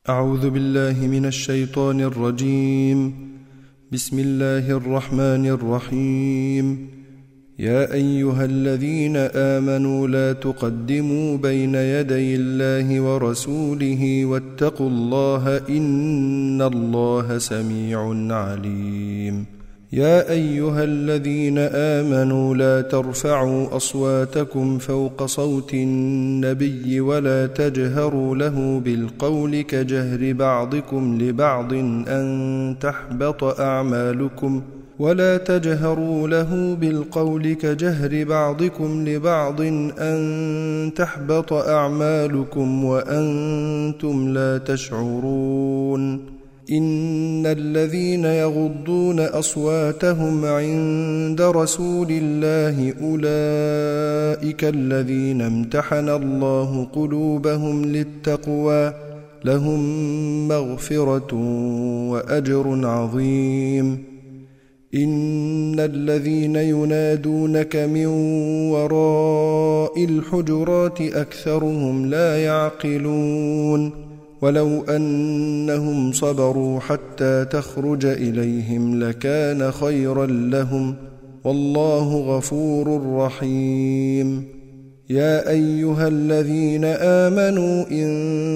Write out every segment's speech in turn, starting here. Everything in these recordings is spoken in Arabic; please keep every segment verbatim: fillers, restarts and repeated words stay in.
أعوذ بالله من الشيطان الرجيم. بسم الله الرحمن الرحيم. يا أيها الذين آمنوا لا تقدموا بين يدي الله ورسوله واتقوا الله إن الله سميع عليم. يا أيها الذين آمنوا لا ترفعوا أصواتكم فوق صوت النبي ولا تجهروا له بالقول كجهر بعضكم لبعض أن تحبط أعمالكم ولا تجهروا له بالقول كجهر بعضكم لبعض أن تحبط أعمالكم وأنتم لا تشعرون. إن الذين يغضون أصواتهم عند رسول الله أولئك الذين امتحن الله قلوبهم للتقوى لهم مغفرة وأجر عظيم. إن الذين ينادونك من وراء الحجرات أكثرهم لا يعقلون. ولو أنهم صبروا حتى تخرج إليهم لكان خيرا لهم والله غفور رحيم. يا أيها الذين آمنوا إن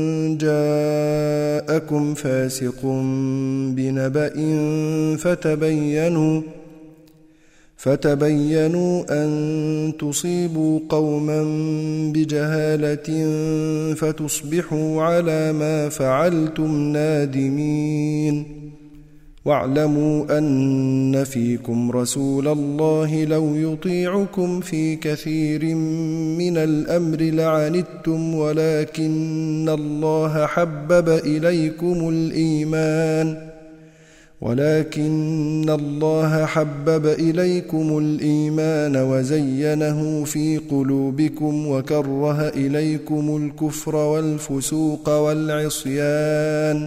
جاءكم فاسق بنبأ فتبينوا فتبينوا أن تصيبوا قوما بجهالة فتصبحوا على ما فعلتم نادمين. واعلموا أن فيكم رسول الله لو يطيعكم في كثير من الأمر لعنتم ولكن الله حبب إليكم الإيمان ولكن الله حبب إليكم الإيمان وزينه في قلوبكم وكره إليكم الكفر والفسوق والعصيان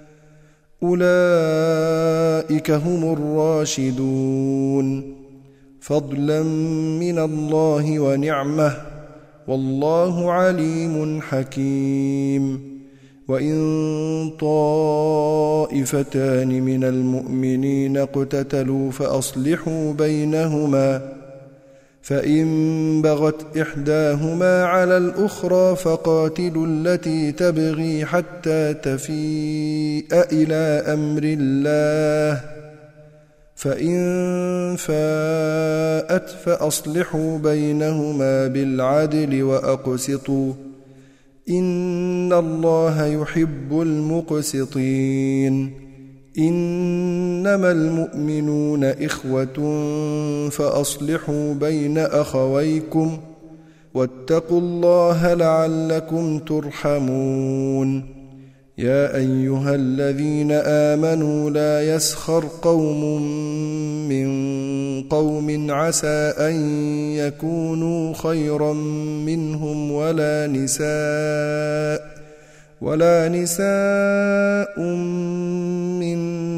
أولئك هم الراشدون فضلا من الله ونعمه والله عليم حكيم. وإن طائفتان من المؤمنين اقتتلوا فأصلحوا بينهما فإن بغت إحداهما على الأخرى فقاتلوا التي تبغي حتى تفيء إلى أمر الله فإن فاءت فأصلحوا بينهما بالعدل وأقسطوا إن الله يحب المقسطين. إنما المؤمنون إخوة فأصلحوا بين أخويكم واتقوا الله لعلكم ترحمون. يا أيها الذين آمنوا لا يسخر قوم من قوم عسى أن يكونوا خيرا منهم ولا نساء ولا نساء من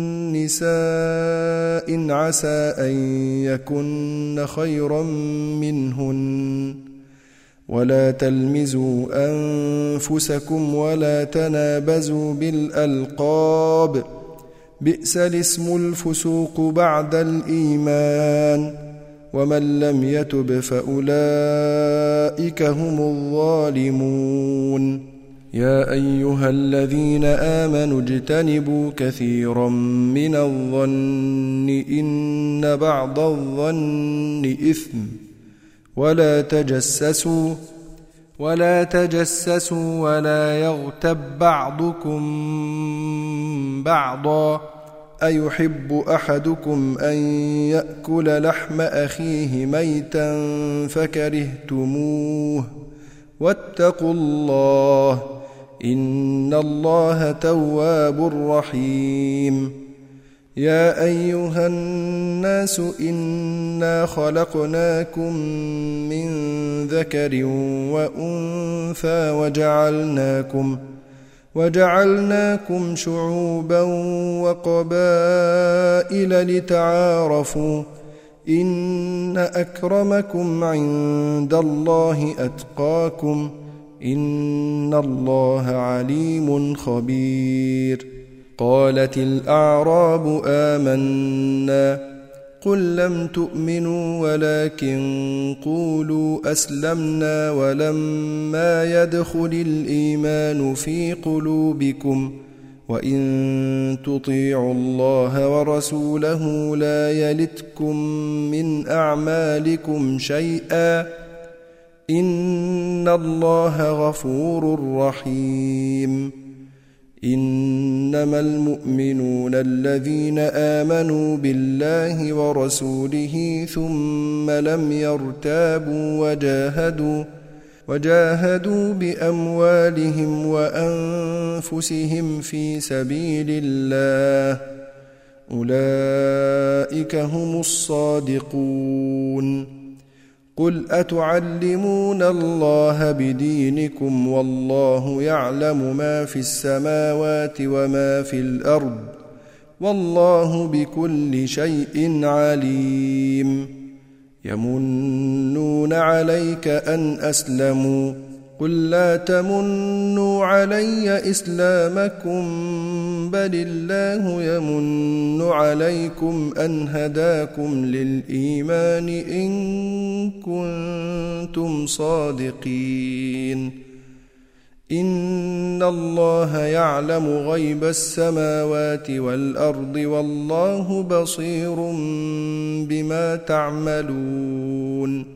نساء عسى أن يكن خيرا منهن ولا تلمزوا أنفسكم ولا تنابزوا بالألقاب بئس الاسم الفسوق بعد الإيمان ومن لم يتب فأولئك هم الظالمون. يا أيها الذين آمنوا اجتنبوا كثيرا من الظن إن بعض الظن إثم ولا تجسسوا ولا تجسسوا ولا يغتب بعضكم بعضا أيحب أحدكم أن يأكل لحم أخيه ميتا فكرهتموه واتقوا الله إن الله تواب رحيم. يا أيها الناس إنا خلقناكم من ذكر وأنثى وجعلناكم وجعلناكم شعوبا وقبائل لتعارفوا إن أكرمكم عند الله أتقاكم إن الله عليم خبير. قالت الأعراب آمنا قل لم تؤمنوا ولكن قولوا أسلمنا ولما يدخل الإيمان في قلوبكم وإن تطيعوا الله ورسوله لا يلتكم من أعمالكم شيئا إن الله غفور رحيم. إنما المؤمنون الذين آمنوا بالله ورسوله ثم لم يرتابوا وجاهدوا وجاهدوا بأموالهم وأنفسهم في سبيل الله أولئك هم الصادقون. قل أتعلمون الله بدينكم والله يعلم ما في السماوات وما في الأرض والله بكل شيء عليم. يمنون عليك أن أسلموا قل لا تمنوا علي إسلامكم بل الله يمن عليكم أن هداكم للإيمان إن كنتم صادقين. إن الله يعلم غيب السماوات والأرض والله بصير بما تعملون.